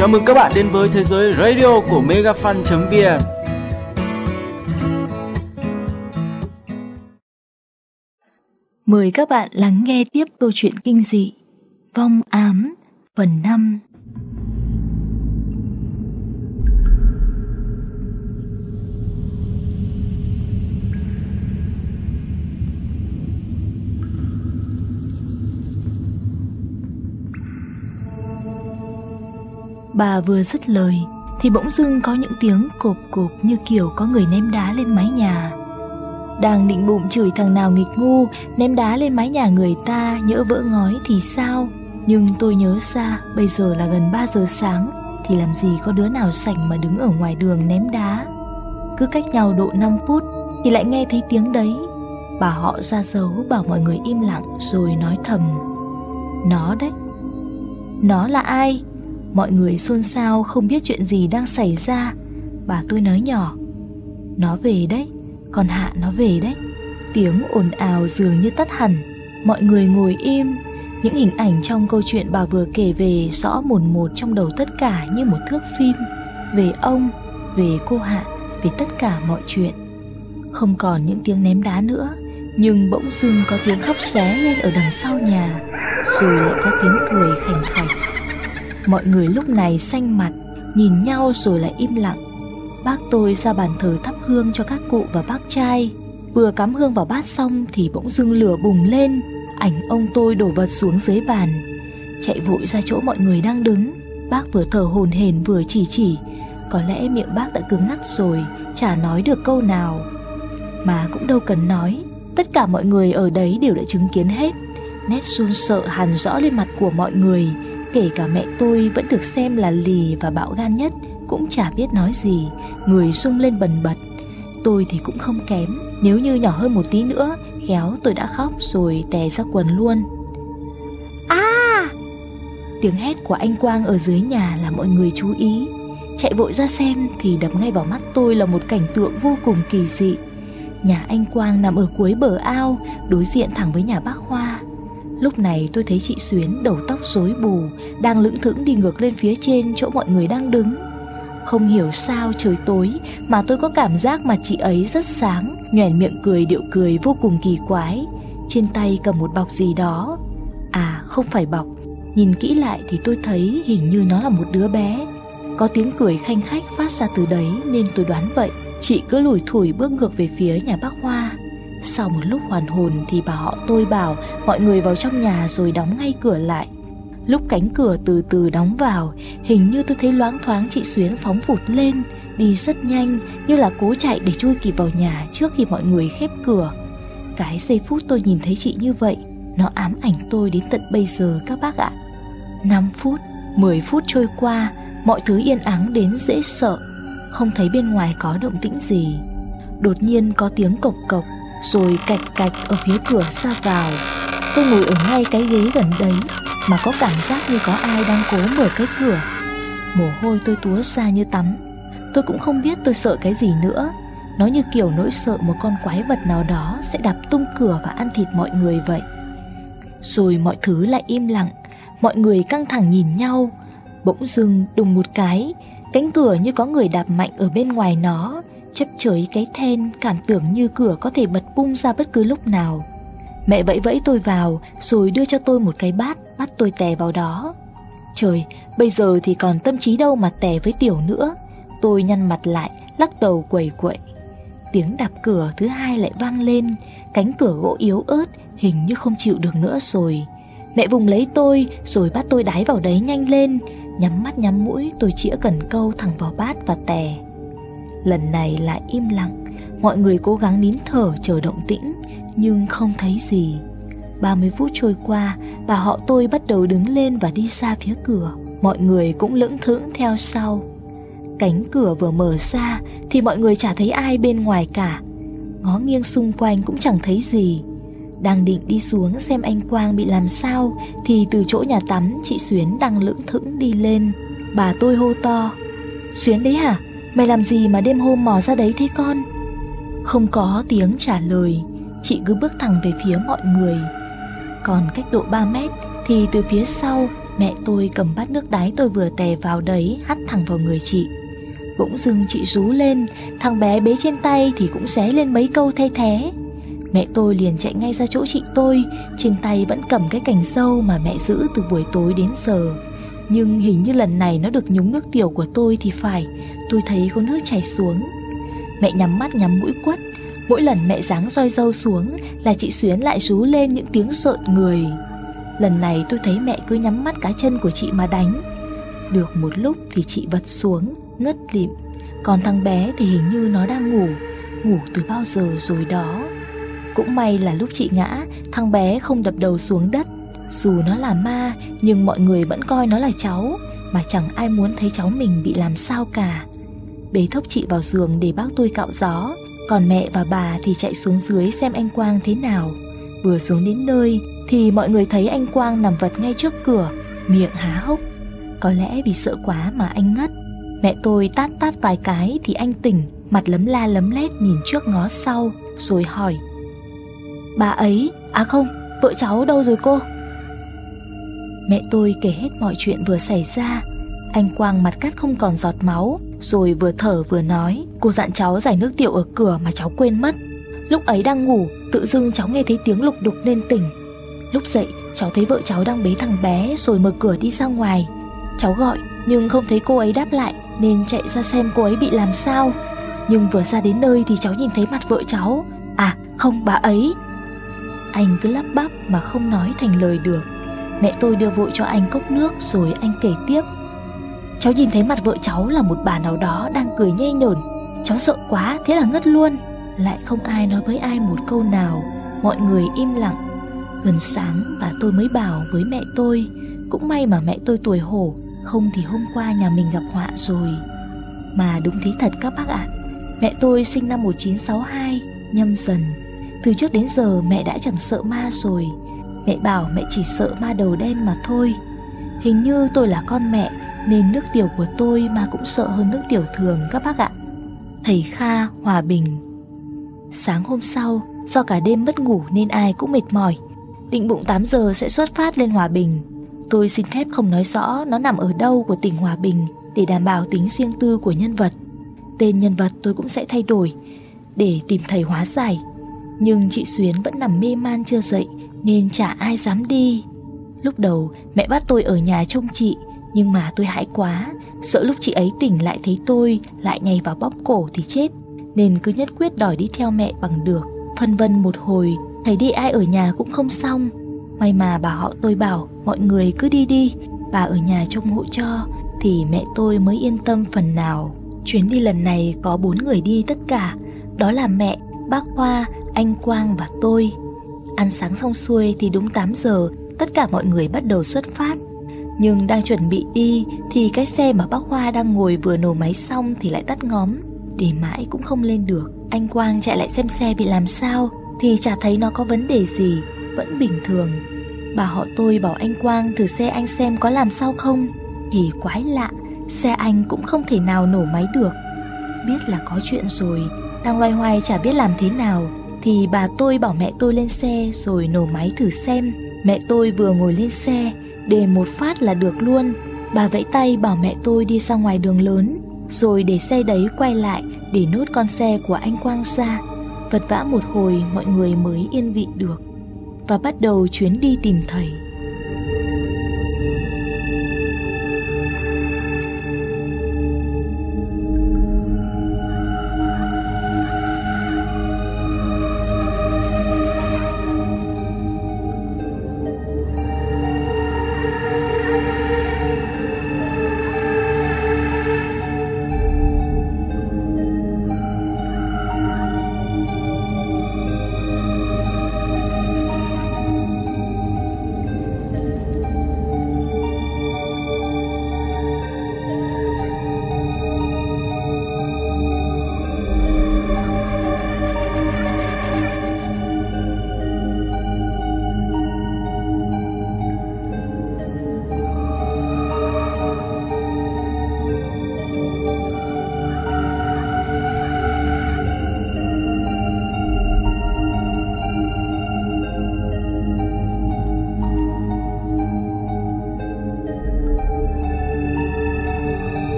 Chào mừng các bạn đến với thế giới radio của megafan.vn. Mời các bạn lắng nghe tiếp câu chuyện kinh dị Vong Ám phần 5. Bà vừa dứt lời thì bỗng dưng có những tiếng cộp cộp như kiểu có người ném đá lên mái nhà. Đang định bụng chửi thằng nào nghịch ngu ném đá lên mái nhà người ta nhỡ vỡ ngói thì sao, nhưng tôi nhớ ra bây giờ là gần 3 giờ sáng thì làm gì có đứa nào sảnh mà đứng ở ngoài đường ném đá. Cứ cách nhau độ 5 phút thì lại nghe thấy tiếng đấy. Bà họ ra dấu bảo mọi người im lặng rồi nói thầm: "Nó đấy." Nó là ai? Mọi người xôn xao không biết chuyện gì đang xảy ra. Bà tôi nói nhỏ: "Nó về đấy, con Hạ nó về đấy." Tiếng ồn ào dường như tắt hẳn. Mọi người ngồi im. Những hình ảnh trong câu chuyện bà vừa kể về rõ mồn một trong đầu tất cả như một thước phim. Về ông, về cô Hạ, về tất cả mọi chuyện. Không còn những tiếng ném đá nữa, nhưng bỗng dưng có tiếng khóc ré lên ở đằng sau nhà. Rồi lại có tiếng cười khành khạch. Mọi người lúc này xanh mặt, nhìn nhau rồi lại im lặng. Bác tôi ra bàn thờ thắp hương cho các cụ và bác trai. Vừa cắm hương vào bát xong thì bỗng dưng lửa bùng lên. Ảnh ông tôi đổ vật xuống dưới bàn. Chạy vội ra chỗ mọi người đang đứng. Bác vừa thở hổn hển vừa chỉ. Có lẽ miệng bác đã cứng ngắc rồi, chả nói được câu nào. Mà cũng đâu cần nói, tất cả mọi người ở đấy đều đã chứng kiến hết. Nét run sợ hằn rõ lên mặt của mọi người. Kể cả mẹ tôi vẫn được xem là lì và bạo gan nhất cũng chả biết nói gì, người rung lên bần bật. Tôi thì cũng không kém, nếu như nhỏ hơn một tí nữa khéo tôi đã khóc rồi tè ra quần luôn. Tiếng hét của anh Quang ở dưới nhà làm mọi người chú ý. Chạy vội ra xem thì đập ngay vào mắt tôi là một cảnh tượng vô cùng kỳ dị. Nhà anh Quang nằm ở cuối bờ ao, đối diện thẳng với nhà bác Hoa. Lúc này tôi thấy chị Xuyến đầu tóc rối bù, đang lững thững đi ngược lên phía trên chỗ mọi người đang đứng. Không hiểu sao trời tối mà tôi có cảm giác mặt chị ấy rất sáng, nhoẻn miệng cười điệu cười vô cùng kỳ quái. Trên tay cầm một bọc gì đó. À không phải bọc, nhìn kỹ lại thì tôi thấy hình như nó là một đứa bé. Có tiếng cười khanh khách phát ra từ đấy nên tôi đoán vậy. Chị cứ lủi thủi bước ngược về phía nhà bác Hoa. Sau một lúc hoàn hồn thì bà họ tôi bảo mọi người vào trong nhà rồi đóng ngay cửa lại. Lúc cánh cửa từ từ đóng vào, hình như tôi thấy loáng thoáng chị Xuyến phóng vụt lên, đi rất nhanh như là cố chạy để chui kịp vào nhà trước khi mọi người khép cửa. Cái giây phút tôi nhìn thấy chị như vậy, nó ám ảnh tôi đến tận bây giờ các bác ạ. 5 phút, 10 phút trôi qua, mọi thứ yên ắng đến dễ sợ. Không thấy bên ngoài có động tĩnh gì. Đột nhiên có tiếng cộc cộc, rồi cạch cạch ở phía cửa ra vào. Tôi ngồi ở ngay cái ghế gần đấy mà có cảm giác như có ai đang cố mở cái cửa. Mồ hôi tôi túa ra như tắm. Tôi cũng không biết tôi sợ cái gì nữa. Nó như kiểu nỗi sợ một con quái vật nào đó sẽ đập tung cửa và ăn thịt mọi người vậy. Rồi mọi thứ lại im lặng. Mọi người căng thẳng nhìn nhau. Bỗng dưng đùng một cái, cánh cửa như có người đạp mạnh ở bên ngoài nó. Chấp chới cái then, cảm tưởng như cửa có thể bật bung ra bất cứ lúc nào. Mẹ vẫy vẫy tôi vào rồi đưa cho tôi một cái bát, bắt tôi tè vào đó. Trời, bây giờ thì còn tâm trí đâu mà tè với Tiểu nữa. Tôi nhăn mặt lại, lắc đầu quẩy quậy. Tiếng đạp cửa thứ hai lại vang lên. Cánh cửa gỗ yếu ớt, hình như không chịu được nữa rồi. Mẹ vùng lấy tôi rồi bắt tôi đái vào đấy nhanh lên. Nhắm mắt nhắm mũi tôi chĩa cần câu thẳng vào bát và tè. Lần này lại im lặng. Mọi người cố gắng nín thở chờ động tĩnh, nhưng không thấy gì. 30 phút trôi qua, bà họ tôi bắt đầu đứng lên và đi ra phía cửa. Mọi người cũng lững thững theo sau. Cánh cửa vừa mở ra thì mọi người chả thấy ai bên ngoài cả. Ngó nghiêng xung quanh cũng chẳng thấy gì. Đang định đi xuống xem anh Quang bị làm sao thì từ chỗ nhà tắm chị Xuyến đang lững thững đi lên. Bà tôi hô to: "Xuyến đấy hả? Mày làm gì mà đêm hôm mò ra đấy thế con?" Không có tiếng trả lời. Chị cứ bước thẳng về phía mọi người. Còn cách độ 3 mét thì từ phía sau Mẹ tôi cầm bát nước đáy tôi vừa tè vào đấy hắt thẳng vào người chị. Bỗng dưng chị rú lên, thằng bé bế trên tay thì cũng ré lên mấy câu thay thế. Mẹ tôi liền chạy ngay ra chỗ chị tôi, trên tay vẫn cầm cái cành dâu mà mẹ giữ từ buổi tối đến giờ. Nhưng hình như lần này nó được nhúng nước tiểu của tôi thì phải, tôi thấy có nước chảy xuống. Mẹ nhắm mắt nhắm mũi quất, mỗi lần mẹ giáng roi dâu xuống là chị Xuyến lại rú lên những tiếng rợn người. Lần này tôi thấy mẹ cứ nhắm mắt cá chân của chị mà đánh. Được một lúc thì chị vật xuống, ngất lịm. Còn thằng bé thì hình như nó đang ngủ từ bao giờ rồi đó. Cũng may là lúc chị ngã, thằng bé không đập đầu xuống đất. Dù nó là ma, nhưng mọi người vẫn coi nó là cháu, mà chẳng ai muốn thấy cháu mình bị làm sao cả. Bế thốc chị vào giường để bác tôi cạo gió, còn mẹ và bà thì chạy xuống dưới xem anh Quang thế nào. Vừa xuống đến nơi thì mọi người thấy anh Quang nằm vật ngay trước cửa, miệng há hốc. Có lẽ vì sợ quá mà anh ngất. Mẹ tôi tát vài cái thì anh tỉnh, mặt lấm la lấm lét nhìn trước ngó sau, rồi hỏi: "Bà ấy, à không, vợ cháu đâu rồi cô?" Mẹ tôi kể hết mọi chuyện vừa xảy ra. Anh Quang mặt cắt không còn giọt máu, rồi vừa thở vừa nói: "Cô dặn cháu rải nước tiểu ở cửa mà cháu quên mất. Lúc ấy đang ngủ, tự dưng cháu nghe thấy tiếng lục đục nên tỉnh. Lúc dậy, cháu thấy vợ cháu đang bế thằng bé rồi mở cửa đi ra ngoài. Cháu gọi nhưng không thấy cô ấy đáp lại nên chạy ra xem cô ấy bị làm sao. Nhưng vừa ra đến nơi thì cháu nhìn thấy mặt vợ cháu. À không, bà ấy." Anh cứ lắp bắp mà không nói thành lời được. Mẹ tôi đưa vội cho anh cốc nước rồi anh kể tiếp: "Cháu nhìn thấy mặt vợ cháu là một bà nào đó đang cười nhây nhởn. Cháu sợ quá, thế là ngất luôn. Lại không ai nói với ai một câu nào, mọi người im lặng. Gần sáng bà tôi mới bảo với mẹ tôi. Cũng may mà mẹ tôi tuổi hổ, không thì hôm qua nhà mình gặp họa rồi." Mà đúng thế thật các bác ạ. Mẹ tôi sinh năm 1962, Nhâm Dần. Từ trước đến giờ mẹ đã chẳng sợ ma rồi. Mẹ bảo mẹ chỉ sợ ma đầu đen mà thôi. Hình như tôi là con mẹ nên nước tiểu của tôi mà cũng sợ hơn nước tiểu thường các bác ạ. Thầy Kha, Hòa Bình. Sáng hôm sau, do cả đêm mất ngủ nên ai cũng mệt mỏi. Định bụng 8 giờ sẽ xuất phát lên Hòa Bình. Tôi xin phép không nói rõ nó nằm ở đâu của tỉnh Hòa Bình để đảm bảo tính riêng tư của nhân vật. Tên nhân vật tôi cũng sẽ thay đổi để tìm thầy hóa giải. Nhưng chị Xuyến vẫn nằm mê man chưa dậy nên chả ai dám đi. Lúc đầu mẹ bắt tôi ở nhà trông chị, nhưng mà tôi hãi quá, sợ lúc chị ấy tỉnh lại thấy tôi lại nhảy vào bóp cổ thì chết, nên cứ nhất quyết đòi đi theo mẹ bằng được. Phân vân một hồi, thấy đi ai ở nhà cũng không xong. May mà bà họ tôi bảo mọi người cứ đi, bà ở nhà trông hộ cho, thì mẹ tôi mới yên tâm phần nào. Chuyến đi lần này có 4 người đi tất cả, đó là mẹ, bác Hoa, anh Quang và tôi. Ăn sáng xong xuôi thì đúng 8 giờ tất cả mọi người bắt đầu xuất phát. Nhưng đang chuẩn bị đi thì cái xe mà bác Hoa đang ngồi vừa nổ máy xong thì lại tắt ngóm, để mãi cũng không lên được. Anh Quang chạy lại xem xe bị làm sao thì chả thấy nó có vấn đề gì, vẫn bình thường. Bà họ tôi bảo anh Quang thử xe anh xem có làm sao không, thì quái lạ, xe anh cũng không thể nào nổ máy được. Biết là có chuyện rồi, đang loay hoay chả biết làm thế nào, thì bà tôi bảo mẹ tôi lên xe rồi nổ máy thử xem. Mẹ tôi vừa ngồi lên xe, để một phát là được luôn. Bà vẫy tay bảo mẹ tôi đi ra ngoài đường lớn, rồi để xe đấy quay lại để nốt con xe của anh Quang ra. Vật vã một hồi mọi người mới yên vị được, và bắt đầu chuyến đi tìm thầy.